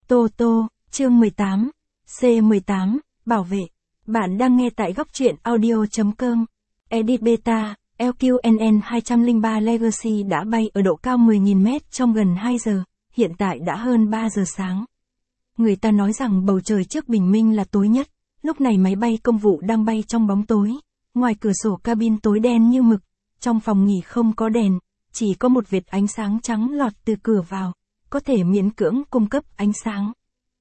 Tô Tô, chương 18, C18, bảo vệ. Bạn đang nghe tại góc truyện audio.com. Edit Beta, LQNN 203 Legacy đã bay ở độ cao 10.000 mét trong gần 2 giờ, hiện tại đã hơn 3 giờ sáng. Người ta nói rằng bầu trời trước bình minh là tối nhất, lúc này máy bay công vụ đang bay trong bóng tối. Ngoài cửa sổ cabin tối đen như mực, trong phòng nghỉ không có đèn, chỉ có một vệt ánh sáng trắng lọt từ cửa vào, có thể miễn cưỡng cung cấp ánh sáng.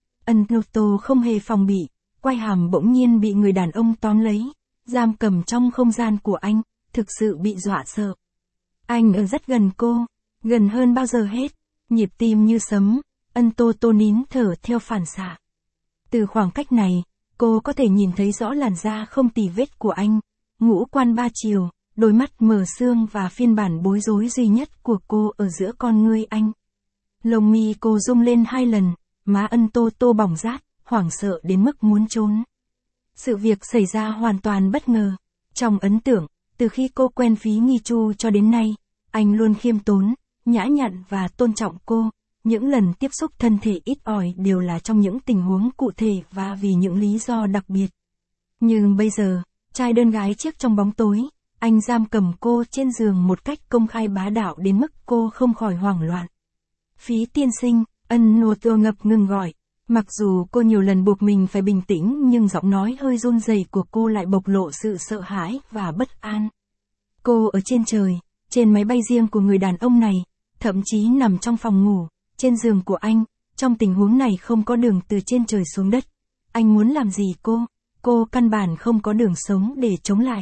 Tô không hề phòng bị, quai hàm bỗng nhiên bị người đàn ông tóm lấy, giam cầm trong không gian của anh, thực sự bị dọa sợ. Anh ở rất gần cô, gần hơn bao giờ hết, nhịp tim như sấm, Tô nín thở theo phản xạ. Từ khoảng cách này, cô có thể nhìn thấy rõ làn da không tì vết của anh, ngũ quan ba chiều, đôi mắt mờ sương và phiên bản bối rối duy nhất của cô ở giữa con ngươi anh. Lông mi cô rung lên 2 lần, má Tô bỏng rát, hoảng sợ đến mức muốn trốn. Sự việc xảy ra hoàn toàn bất ngờ. Trong ấn tượng, từ khi cô quen Phí Nghi Chu cho đến nay, anh luôn khiêm tốn, nhã nhặn và tôn trọng cô. Những lần tiếp xúc thân thể ít ỏi đều là trong những tình huống cụ thể và vì những lý do đặc biệt. Nhưng bây giờ, trai đơn gái chiếc trong bóng tối, anh giam cầm cô trên giường một cách công khai bá đạo đến mức cô không khỏi hoảng loạn. Phí tiên sinh, Tô ngập ngừng gọi. Mặc dù cô nhiều lần buộc mình phải bình tĩnh nhưng giọng nói hơi run rẩy của cô lại bộc lộ sự sợ hãi và bất an. Cô ở trên trời, trên máy bay riêng của người đàn ông này, thậm chí nằm trong phòng ngủ, trên giường của anh, trong tình huống này không có đường từ trên trời xuống đất. Anh muốn làm gì cô căn bản không có đường sống để chống lại.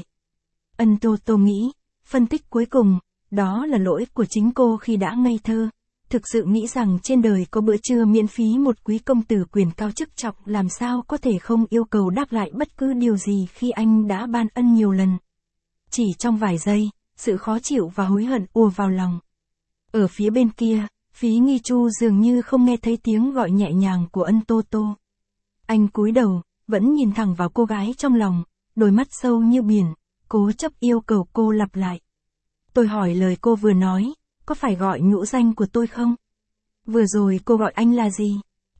Tô nghĩ, phân tích cuối cùng, đó là lỗi của chính cô khi đã ngây thơ. Thực sự nghĩ rằng trên đời có bữa trưa miễn phí một quý công tử quyền cao chức trọng làm sao có thể không yêu cầu đáp lại bất cứ điều gì khi anh đã ban ân nhiều lần. Chỉ trong vài giây, sự khó chịu và hối hận ùa vào lòng. Ở phía bên kia, Phí Nghi Chu dường như không nghe thấy tiếng gọi nhẹ nhàng của Tô. Anh cúi đầu, vẫn nhìn thẳng vào cô gái trong lòng, đôi mắt sâu như biển, cố chấp yêu cầu cô lặp lại. Tôi hỏi lời cô vừa nói. Có phải gọi nhũ danh của tôi không? Vừa rồi cô gọi anh là gì?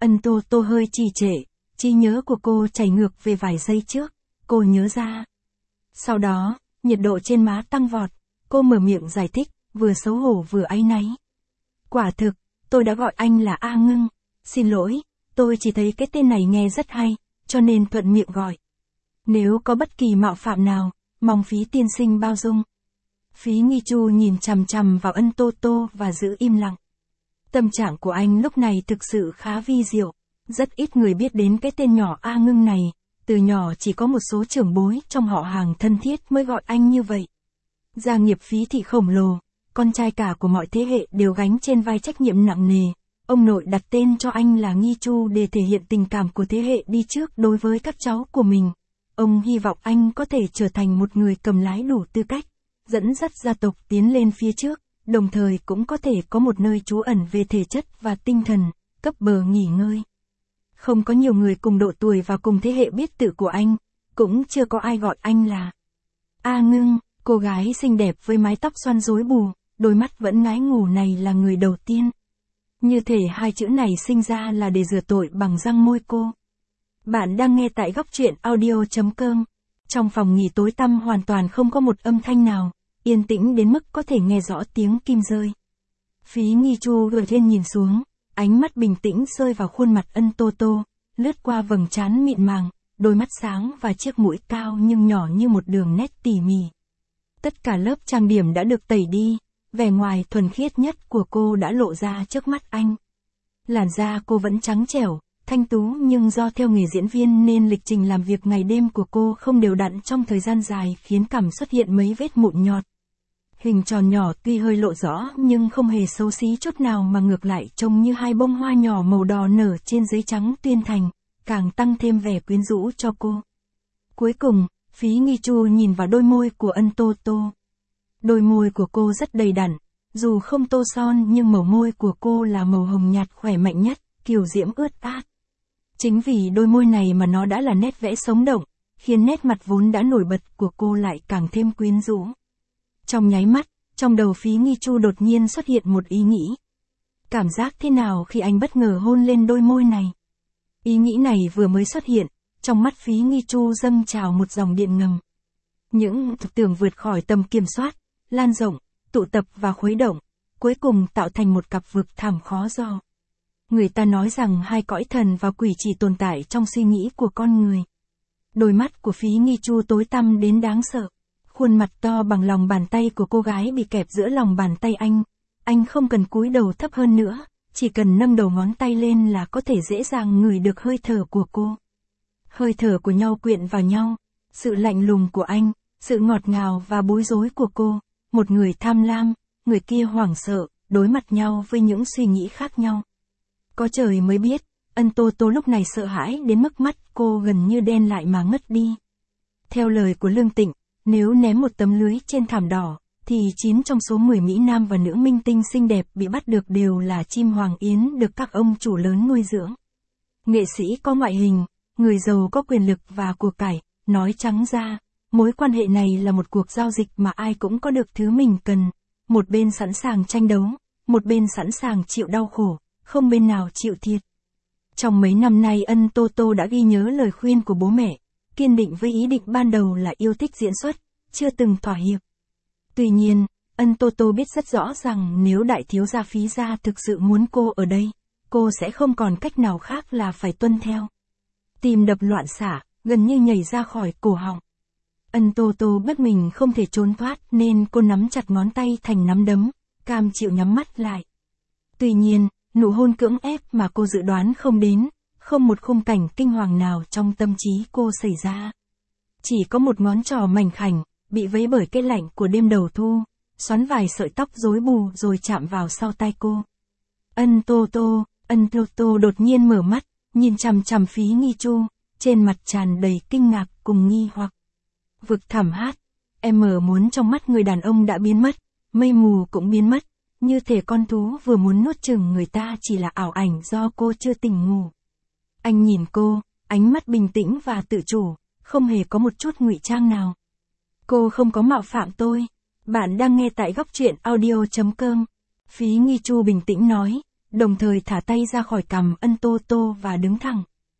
Tô hơi trì trệ, trí nhớ của cô chảy ngược về vài giây trước, cô nhớ ra. Sau đó, nhiệt độ trên má tăng vọt, cô mở miệng giải thích, vừa xấu hổ vừa áy náy. Quả thực, tôi đã gọi anh là A Ngưng, xin lỗi, tôi chỉ thấy cái tên này nghe rất hay, cho nên thuận miệng gọi. Nếu có bất kỳ mạo phạm nào, mong Phí tiên sinh bao dung. Phí Nghi Chu nhìn chằm chằm vào Tô và giữ im lặng. Tâm trạng của anh lúc này thực sự khá vi diệu. Rất ít người biết đến cái tên nhỏ A Ngưng này. Từ nhỏ chỉ có một số trưởng bối trong họ hàng thân thiết mới gọi anh như vậy. Gia nghiệp Phí thị khổng lồ, con trai cả của mọi thế hệ đều gánh trên vai trách nhiệm nặng nề. Ông nội đặt tên cho anh là Nghi Chu để thể hiện tình cảm của thế hệ đi trước đối với các cháu của mình. Ông hy vọng anh có thể trở thành một người cầm lái đủ tư cách, dẫn dắt gia tộc tiến lên phía trước, đồng thời cũng có thể có một nơi trú ẩn về thể chất và tinh thần, cấp bờ nghỉ ngơi. Không có nhiều người cùng độ tuổi và cùng thế hệ biết tự của anh, cũng chưa có ai gọi anh là A Ngưng. Cô gái xinh đẹp với mái tóc xoăn rối bù, đôi mắt vẫn ngái ngủ này là người đầu tiên. Như thể hai chữ này sinh ra là để rửa tội bằng răng môi cô. Bạn đang nghe tại góc truyện audio.com. Trong phòng nghỉ tối tăm hoàn toàn không có một âm thanh nào, yên tĩnh đến mức có thể nghe rõ tiếng kim rơi. Phí Nghi Chu gợi lên nhìn xuống, ánh mắt bình tĩnh rơi vào khuôn mặt Tô, lướt qua vầng trán mịn màng, đôi mắt sáng và chiếc mũi cao nhưng nhỏ như một đường nét tỉ mỉ. Tất cả lớp trang điểm đã được tẩy đi, vẻ ngoài thuần khiết nhất của cô đã lộ ra trước mắt anh. Làn da cô vẫn trắng trẻo, thanh tú nhưng do theo nghề diễn viên nên lịch trình làm việc ngày đêm của cô không đều đặn trong thời gian dài khiến cằm xuất hiện mấy vết mụn nhọt. Hình tròn nhỏ tuy hơi lộ rõ nhưng không hề xấu xí chút nào mà ngược lại trông như hai bông hoa nhỏ màu đỏ nở trên giấy trắng tuyên thành, càng tăng thêm vẻ quyến rũ cho cô. Cuối cùng, Phí Nghi Chu nhìn vào đôi môi của Tô. Đôi môi của cô rất đầy đặn, dù không tô son nhưng màu môi của cô là màu hồng nhạt khỏe mạnh nhất, kiều diễm ướt át. Chính vì đôi môi này mà nó đã là nét vẽ sống động, khiến nét mặt vốn đã nổi bật của cô lại càng thêm quyến rũ. Trong nháy mắt, trong đầu Phí Nghi Chu đột nhiên xuất hiện một ý nghĩ. Cảm giác thế nào khi anh bất ngờ hôn lên đôi môi này? Ý nghĩ này vừa mới xuất hiện, trong mắt Phí Nghi Chu dâng trào một dòng điện ngầm. Những thực tưởng vượt khỏi tầm kiểm soát, lan rộng, tụ tập và khuấy động, cuối cùng tạo thành một cặp vực thẳm khó dò. Người ta nói rằng hai cõi thần và quỷ chỉ tồn tại trong suy nghĩ của con người. Đôi mắt của Phí Nghi Chu tối tăm đến đáng sợ. Khuôn mặt to bằng lòng bàn tay của cô gái bị kẹp giữa lòng bàn tay anh không cần cúi đầu thấp hơn nữa, chỉ cần nâng đầu ngón tay lên là có thể dễ dàng ngửi được hơi thở của cô. Hơi thở của nhau quyện vào nhau, sự lạnh lùng của anh, sự ngọt ngào và bối rối của cô, một người tham lam, người kia hoảng sợ, đối mặt nhau với những suy nghĩ khác nhau. Có trời mới biết, Ân Tô Tô lúc này sợ hãi đến mức mắt cô gần như đen lại mà ngất đi. Theo lời của Lương Tịnh, nếu ném một tấm lưới trên thảm đỏ, thì 9 trong số 10 Mỹ Nam và nữ minh tinh xinh đẹp bị bắt được đều là chim hoàng yến được các ông chủ lớn nuôi dưỡng. Nghệ sĩ có ngoại hình, người giàu có quyền lực và của cải, nói trắng ra, mối quan hệ này là một cuộc giao dịch mà ai cũng có được thứ mình cần, một bên sẵn sàng tranh đấu, một bên sẵn sàng chịu đau khổ, không bên nào chịu thiệt. Trong mấy năm nay Ân Tô Tô đã ghi nhớ lời khuyên của bố mẹ, kiên định với ý định ban đầu là yêu thích diễn xuất, chưa từng thỏa hiệp. Tuy nhiên, Ân Tô Tô biết rất rõ rằng nếu đại thiếu gia Phí gia thực sự muốn cô ở đây, cô sẽ không còn cách nào khác là phải tuân theo. Tim đập loạn xạ, gần như nhảy ra khỏi cổ họng. Ân Tô Tô biết mình không thể trốn thoát nên cô nắm chặt ngón tay thành nắm đấm, cam chịu nhắm mắt lại. Tuy nhiên, nụ hôn cưỡng ép mà cô dự đoán không đến, không một khung cảnh kinh hoàng nào trong tâm trí cô xảy ra. Chỉ có một ngón trỏ mảnh khảnh, bị vấy bởi cái lạnh của đêm đầu thu, xoắn vài sợi tóc rối bù rồi chạm vào sau tai cô. Ân Tô Tô đột nhiên mở mắt, nhìn chằm chằm Phí Nghi Chu, trên mặt tràn đầy kinh ngạc cùng nghi hoặc. Vực thẳm hát, em mở muốn trong mắt người đàn ông đã biến mất, mây mù cũng biến mất, như thể con thú vừa muốn nuốt chửng người ta chỉ là ảo ảnh do cô chưa tỉnh ngủ. Anh nhìn cô, ánh mắt bình tĩnh và tự chủ, không hề có một chút ngụy trang nào. Cô không có mạo phạm tôi. Bạn đang nghe tại góc truyện audio.com. Phí Nghi Chu bình tĩnh nói, đồng thời thả tay ra khỏi cằm Ân Tô Tô và đứng thẳng.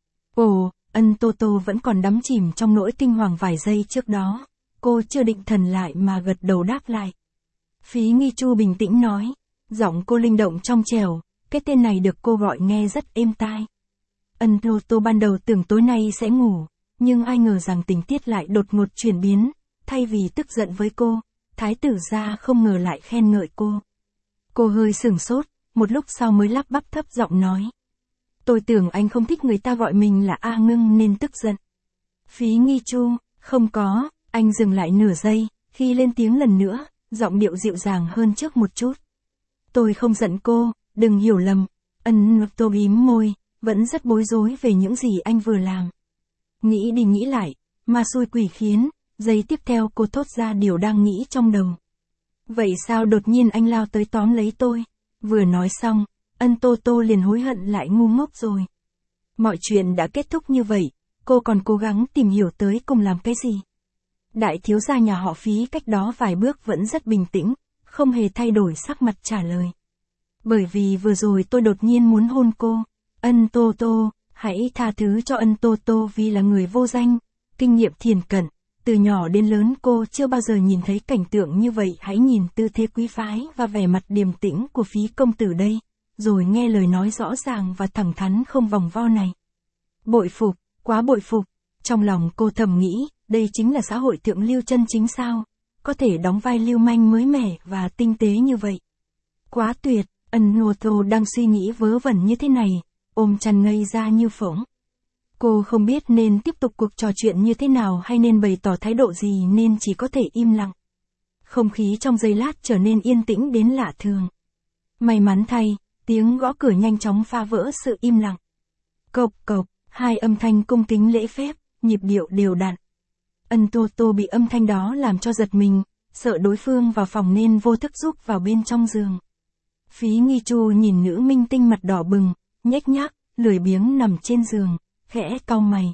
Ồ, Ân Tô Tô vẫn còn đắm chìm trong nỗi kinh hoàng vài giây trước đó. Cô chưa định thần lại mà gật đầu đáp lại. Phí Nghi Chu bình tĩnh nói, giọng cô linh động trong trẻo, cái tên này được cô gọi nghe rất êm tai. Ân Tô Tô ban đầu tưởng tối nay sẽ ngủ, nhưng ai ngờ rằng tình tiết lại đột ngột chuyển biến, thay vì tức giận với cô, thái tử gia không ngờ lại khen ngợi cô. Cô hơi sửng sốt, một lúc sau mới lắp bắp thấp giọng nói. Tôi tưởng anh không thích người ta gọi mình là A Ngưng nên tức giận. Phí Nghi Chu, không có, anh dừng lại nửa giây, khi lên tiếng lần nữa, giọng điệu dịu dàng hơn trước một chút. Tôi không giận cô, đừng hiểu lầm. Ân Tô mím môi, vẫn rất bối rối về những gì anh vừa làm. Nghĩ đi nghĩ lại, mà xui quỷ khiến, giây tiếp theo cô thốt ra điều đang nghĩ trong đầu. Vậy sao đột nhiên anh lao tới tóm lấy tôi? Vừa nói xong, Ân Tô Tô liền hối hận lại ngu ngốc rồi. Mọi chuyện đã kết thúc như vậy, cô còn cố gắng tìm hiểu tới cùng làm cái gì? Đại thiếu gia nhà họ Phí cách đó vài bước vẫn rất bình tĩnh, không hề thay đổi sắc mặt trả lời. Bởi vì vừa rồi tôi đột nhiên muốn hôn cô. Ân Tô Tô, hãy tha thứ cho Ân Tô Tô vì là người vô danh, kinh nghiệm thiền cận. Từ nhỏ đến lớn cô chưa bao giờ nhìn thấy cảnh tượng như vậy, hãy nhìn tư thế quý phái và vẻ mặt điềm tĩnh của Phí công tử đây, rồi nghe lời nói rõ ràng và thẳng thắn không vòng vo này. Bội phục, quá bội phục, trong lòng cô thầm nghĩ, đây chính là xã hội thượng lưu chân chính sao, có thể đóng vai lưu manh mới mẻ và tinh tế như vậy. Quá tuyệt, Ân Tô Tô đang suy nghĩ vớ vẩn như thế này, ôm chăn ngây ra như phỗng. Cô không biết nên tiếp tục cuộc trò chuyện như thế nào hay nên bày tỏ thái độ gì nên chỉ có thể im lặng. Không khí trong giây lát trở nên yên tĩnh đến lạ thường. May mắn thay, tiếng gõ cửa nhanh chóng phá vỡ sự im lặng. Cộc cộc, hai âm thanh cung kính lễ phép, nhịp điệu đều đặn. Ân Tô Tô bị âm thanh đó làm cho giật mình, sợ đối phương vào phòng nên vô thức rúc vào bên trong giường. Phí Nghi Chu nhìn nữ minh tinh mặt đỏ bừng, nhếch nhác, lười biếng nằm trên giường, khẽ cau mày.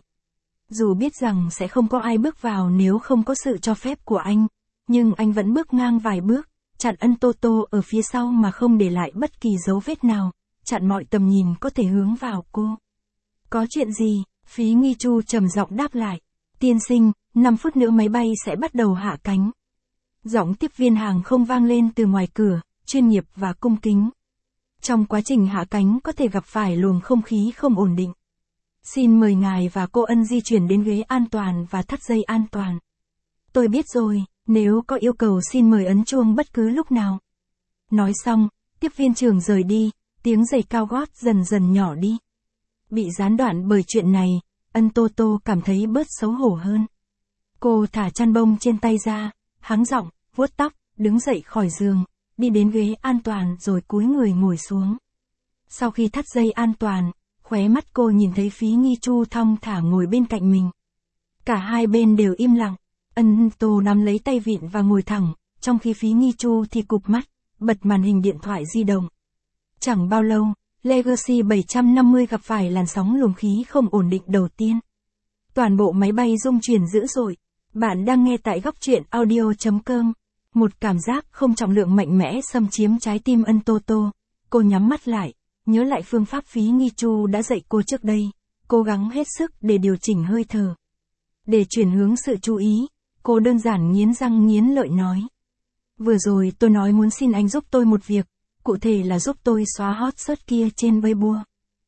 Dù biết rằng sẽ không có ai bước vào nếu không có sự cho phép của anh, nhưng anh vẫn bước ngang vài bước, chặn Ân Tô Tô ở phía sau mà không để lại bất kỳ dấu vết nào, chặn mọi tầm nhìn có thể hướng vào cô. Có chuyện gì? Phí Nghi Chu trầm giọng đáp lại. Tiên sinh, 5 phút nữa máy bay sẽ bắt đầu hạ cánh. Giọng tiếp viên hàng không vang lên từ ngoài cửa, chuyên nghiệp và cung kính. Trong quá trình hạ cánh có thể gặp phải luồng không khí không ổn định. Xin mời ngài và cô Ân di chuyển đến ghế an toàn và thắt dây an toàn. Tôi biết rồi, nếu có yêu cầu xin mời ấn chuông bất cứ lúc nào. Nói xong, tiếp viên trưởng rời đi, tiếng giày cao gót dần dần nhỏ đi. Bị gián đoạn bởi chuyện này, Ân Tô Tô cảm thấy bớt xấu hổ hơn. Cô thả chăn bông trên tay ra, hắng giọng, vuốt tóc, đứng dậy khỏi giường, đi đến ghế an toàn rồi cúi người ngồi xuống. Sau khi thắt dây an toàn, khóe mắt cô nhìn thấy Phí Nghi Chu thong thả ngồi bên cạnh mình. Cả hai bên đều im lặng, Ân Tô nắm lấy tay vịn và ngồi thẳng, trong khi Phí Nghi Chu thì cụp mắt, bật màn hình điện thoại di động. Chẳng bao lâu, Legacy 750 gặp phải làn sóng luồng khí không ổn định đầu tiên. Toàn bộ máy bay rung chuyển dữ dội. Bạn đang nghe tại góc truyện audio.com. Một cảm giác không trọng lượng mạnh mẽ xâm chiếm trái tim Ân Tô Tô. Cô nhắm mắt lại, nhớ lại phương pháp Phí Nghi Chu đã dạy cô trước đây, cố gắng hết sức để điều chỉnh hơi thở. Để chuyển hướng sự chú ý, cô đơn giản nghiến răng nghiến lợi nói. Vừa rồi tôi nói muốn xin anh giúp tôi một việc, cụ thể là giúp tôi xóa hot search kia trên Weibo.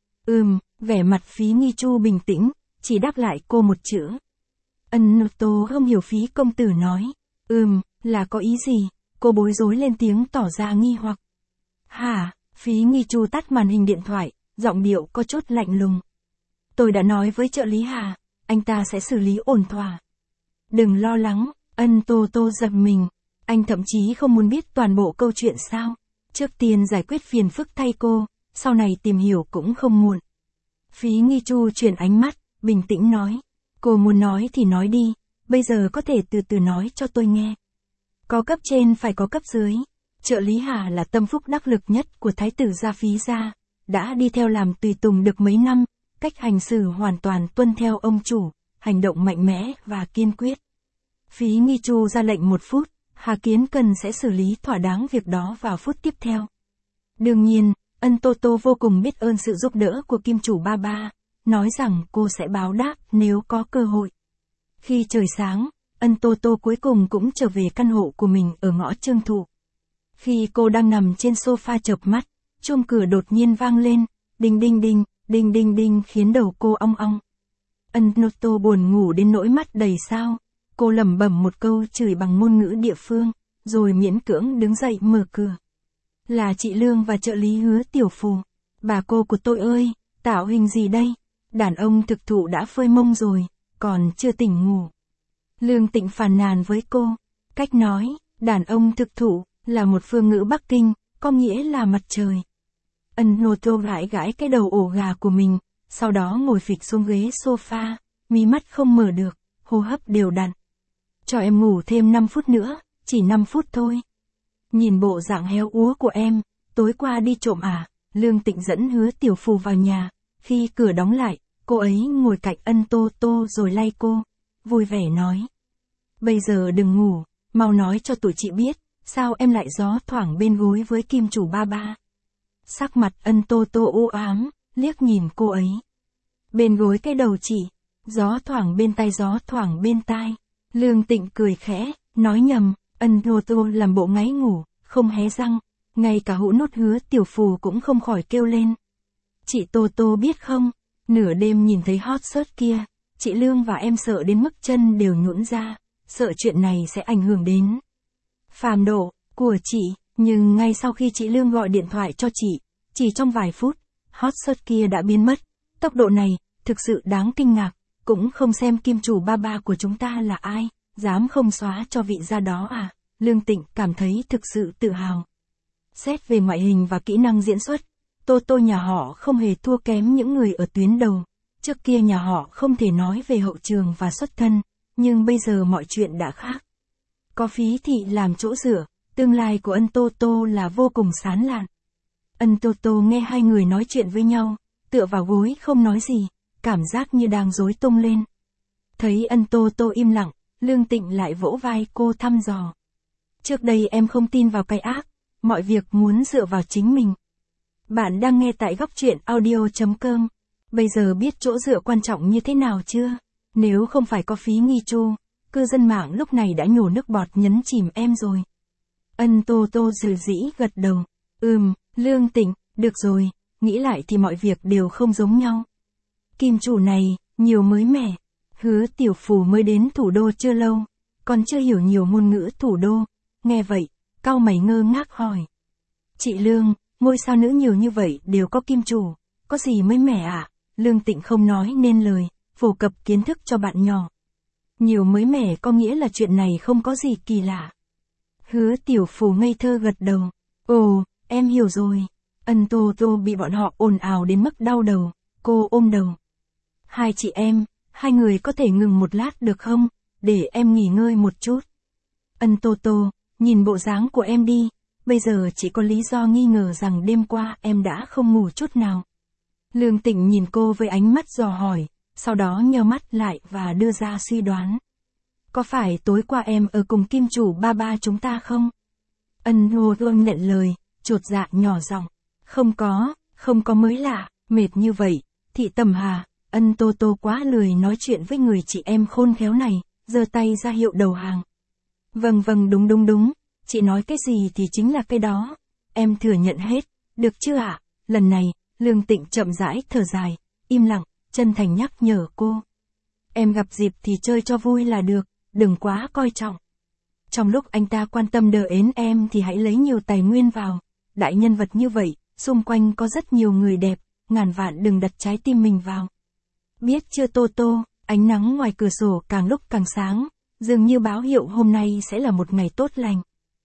Vẻ mặt Phí Nghi Chu bình tĩnh, chỉ đáp lại cô một chữ. Ân Tô không hiểu Phí công tử nói. Là có ý gì? Cô bối rối lên tiếng tỏ ra nghi hoặc. Hả? Phí Nghi Chu tắt màn hình điện thoại, giọng điệu có chút lạnh lùng. Tôi đã nói với trợ lý Hà, anh ta sẽ xử lý ổn thỏa. Đừng lo lắng, Ân Tô Tô giật mình. Anh thậm chí không muốn biết toàn bộ câu chuyện sao. Trước tiên giải quyết phiền phức thay cô, sau này tìm hiểu cũng không muộn. Phí Nghi Chu chuyển ánh mắt, bình tĩnh nói. Cô muốn nói thì nói đi, bây giờ có thể từ từ nói cho tôi nghe. Có cấp trên phải có cấp dưới. Trợ lý Hà là tâm phúc đắc lực nhất của Thái tử gia Phí gia, đã đi theo làm tùy tùng được mấy năm, cách hành xử hoàn toàn tuân theo ông chủ, hành động mạnh mẽ và kiên quyết. Phí Nghi Chu ra lệnh 1 phút, Hà Kiến Cần sẽ xử lý thỏa đáng việc đó vào phút tiếp theo. Đương nhiên, Ân Tô Tô vô cùng biết ơn sự giúp đỡ của Kim chủ ba ba, nói rằng cô sẽ báo đáp nếu có cơ hội. Khi trời sáng, Ân Tô Tô cuối cùng cũng trở về căn hộ của mình ở ngõ Trương Thụ. Khi cô đang nằm trên sofa chợp mắt, chuông cửa đột nhiên vang lên, đinh đinh đinh, đinh đinh đinh khiến đầu cô ong ong. Ân Tô Tô buồn ngủ đến nỗi mắt đầy sao, cô lẩm bẩm một câu chửi bằng ngôn ngữ địa phương, rồi miễn cưỡng đứng dậy mở cửa. Là chị Lương và trợ lý Hứa Tiểu Phù. Bà cô của tôi ơi, tạo hình gì đây? Đàn ông thực thụ đã phơi mông rồi, còn chưa tỉnh ngủ. Lương Tịnh phàn nàn với cô. Cách nói, đàn ông thực thụ, là một phương ngữ Bắc Kinh, có nghĩa là mặt trời. Ân Tô Tô gãi gãi cái đầu ổ gà của mình, sau đó ngồi phịch xuống ghế sofa, mí mắt không mở được, hô hấp đều đặn. Cho em ngủ thêm 5 phút nữa, chỉ 5 phút thôi. Nhìn bộ dạng héo úa của em, tối qua đi trộm à? Lương Tịnh dẫn Hứa Tiểu Phù vào nhà, khi cửa đóng lại, cô ấy ngồi cạnh Ân Tô Tô rồi lay cô, vui vẻ nói. Bây giờ đừng ngủ, mau nói cho tụi chị biết, sao em lại gió thoảng bên gối với Kim chủ ba ba. Sắc mặt Ân Tô Tô u ám, liếc nhìn cô ấy. Bên gối cái đầu chị, gió thoảng bên tai gió thoảng bên tai. Lương Tịnh cười khẽ, nói nhầm. Ân Tô Tô làm bộ ngáy ngủ, không hé răng, ngay cả hũ nốt Hứa Tiểu Phù cũng không khỏi kêu lên. Chị Tô Tô biết không, nửa đêm nhìn thấy hot search kia, chị Lương và em sợ đến mức chân đều nhũn ra, sợ chuyện này sẽ ảnh hưởng đến phàm độ của chị, nhưng ngay sau khi chị Lương gọi điện thoại cho chị, chỉ trong vài phút, hot search kia đã biến mất. Tốc độ này, thực sự đáng kinh ngạc, cũng không xem Kim chủ ba ba của chúng ta là ai. Dám không xóa cho vị gia đó à? Lương Tịnh cảm thấy thực sự tự hào. Xét về ngoại hình và kỹ năng diễn xuất, Tô Tô nhà họ không hề thua kém những người ở tuyến đầu. Trước kia nhà họ không thể nói về hậu trường và xuất thân, nhưng bây giờ mọi chuyện đã khác. Có Phí thị làm chỗ dựa, tương lai của Ân Tô Tô là vô cùng sáng lạn. Ân Tô Tô nghe hai người nói chuyện với nhau, tựa vào gối không nói gì, cảm giác như đang rối tung lên. Thấy Ân Tô Tô im lặng, Lương Tịnh lại vỗ vai cô thăm dò. Trước đây em không tin vào cái ác, mọi việc muốn dựa vào chính mình. Bạn đang nghe tại góc truyện audio.com. Bây giờ biết chỗ dựa quan trọng như thế nào chưa? Nếu không phải có Phí Nghi Chu, cư dân mạng lúc này đã nhổ nước bọt nhấn chìm em rồi. Ân Tô Tô dừ dĩ gật đầu. Lương Tịnh, được rồi, nghĩ lại thì mọi việc đều không giống nhau. Kim chủ này, nhiều mới mẻ. Hứa Tiểu Phù mới đến thủ đô chưa lâu, còn chưa hiểu nhiều ngôn ngữ thủ đô. Nghe vậy, cau mày ngơ ngác hỏi. Chị Lương, ngôi sao nữ nhiều như vậy đều có kim chủ, có gì mới mẻ ạ? Lương Tịnh không nói nên lời, phổ cập kiến thức cho bạn nhỏ. Nhiều mới mẻ có nghĩa là chuyện này không có gì kỳ lạ. Hứa Tiểu Phù ngây thơ gật đầu. Ồ, em hiểu rồi. Ân Tô Tô bị bọn họ ồn ào đến mức đau đầu, cô ôm đầu. Hai chị em, hai người có thể ngừng một lát được không, để em nghỉ ngơi một chút. Ân Tô Tô, nhìn bộ dáng của em đi, bây giờ chỉ có lý do nghi ngờ rằng đêm qua em đã không ngủ chút nào. Lương Tịnh nhìn cô với ánh mắt dò hỏi, sau đó nheo mắt lại và đưa ra suy đoán. Có phải tối qua em ở cùng kim chủ ba chúng ta không? Ân Hồ Gương nhận lời, chột dạ nhỏ giọng. Không có mới lạ, mệt như vậy, Thị Tầm Hà. Ân Tô Tô quá lười nói chuyện với người chị em khôn khéo này, giơ tay ra hiệu đầu hàng. Vâng đúng, chị nói cái gì thì chính là cái đó, em thừa nhận hết, được chưa ạ? Lần này, Lương Tịnh chậm rãi thở dài, im lặng, chân thành nhắc nhở cô. Em gặp dịp thì chơi cho vui là được, đừng quá coi trọng. Trong lúc anh ta quan tâm đờ ến em thì hãy lấy nhiều tài nguyên vào, đại nhân vật như vậy, xung quanh có rất nhiều người đẹp, ngàn vạn đừng đặt trái tim mình vào. Biết chưa Tô Tô, ánh nắng ngoài cửa sổ càng lúc càng sáng, dường như báo hiệu hôm nay sẽ là một ngày tốt lành.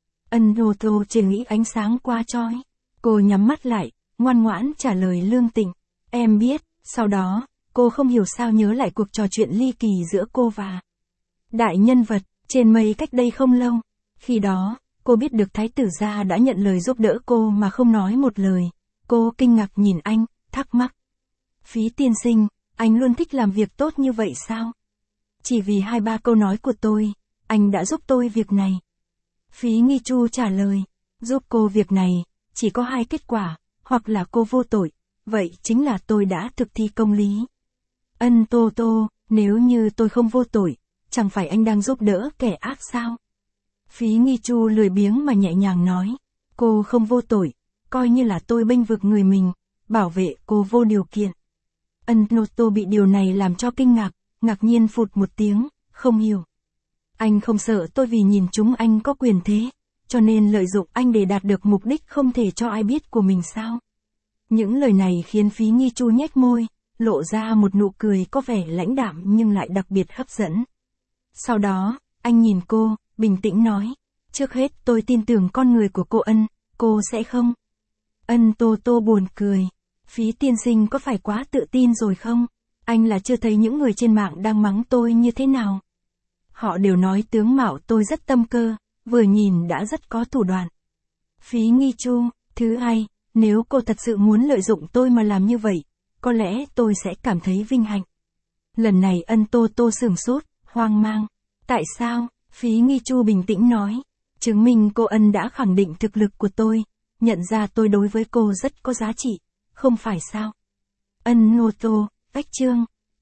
Ân Tô Tô chỉ nghĩ ánh sáng qua chói. Cô nhắm mắt lại, ngoan ngoãn trả lời Lương Tịnh. Em biết, sau đó, cô không hiểu sao nhớ lại cuộc trò chuyện ly kỳ giữa cô và đại nhân vật, trên mây cách đây không lâu. Khi đó, cô biết được Thái tử gia đã nhận lời giúp đỡ cô mà không nói một lời. Cô kinh ngạc nhìn anh, thắc mắc. Phí tiên sinh, anh luôn thích làm việc tốt như vậy sao? Chỉ vì 2-3 câu nói của tôi, anh đã giúp tôi việc này. Phí Nghi Chu trả lời, giúp cô việc này, chỉ có 2 kết quả, hoặc là cô vô tội, vậy chính là tôi đã thực thi công lý. Ân Tô Tô, nếu như tôi không vô tội, chẳng phải anh đang giúp đỡ kẻ ác sao? Phí Nghi Chu lười biếng mà nhẹ nhàng nói, cô không vô tội, coi như là tôi bênh vực người mình, bảo vệ cô vô điều kiện. Ân Tô Tô bị điều này làm cho kinh ngạc, ngạc nhiên phụt một tiếng, không hiểu. Anh không sợ tôi vì nhìn chúng anh có quyền thế, cho nên lợi dụng anh để đạt được mục đích không thể cho ai biết của mình sao? Những lời này khiến Phí Nghi Chu nhếch môi, lộ ra một nụ cười có vẻ lãnh đạm nhưng lại đặc biệt hấp dẫn. Sau đó, anh nhìn cô, bình tĩnh nói, trước hết tôi tin tưởng con người của cô Ân, cô sẽ không? Ân Tô Tô buồn cười, Phí tiên sinh có phải quá tự tin rồi không? Anh là chưa thấy những người trên mạng đang mắng tôi như thế nào? Họ đều nói tướng mạo tôi rất tâm cơ, vừa nhìn đã rất có thủ đoạn. Phí Nghi Chu, thứ hai, nếu cô thật sự muốn lợi dụng tôi mà làm như vậy, có lẽ tôi sẽ cảm thấy vinh hạnh. Lần này Ân Tô Tô sửng sốt, hoang mang. Tại sao? Phí Nghi Chu bình tĩnh nói. Chứng minh cô Ân đã khẳng định thực lực của tôi, nhận ra tôi đối với cô rất có giá trị, không phải sao? Ân Nô Tô, vách chương.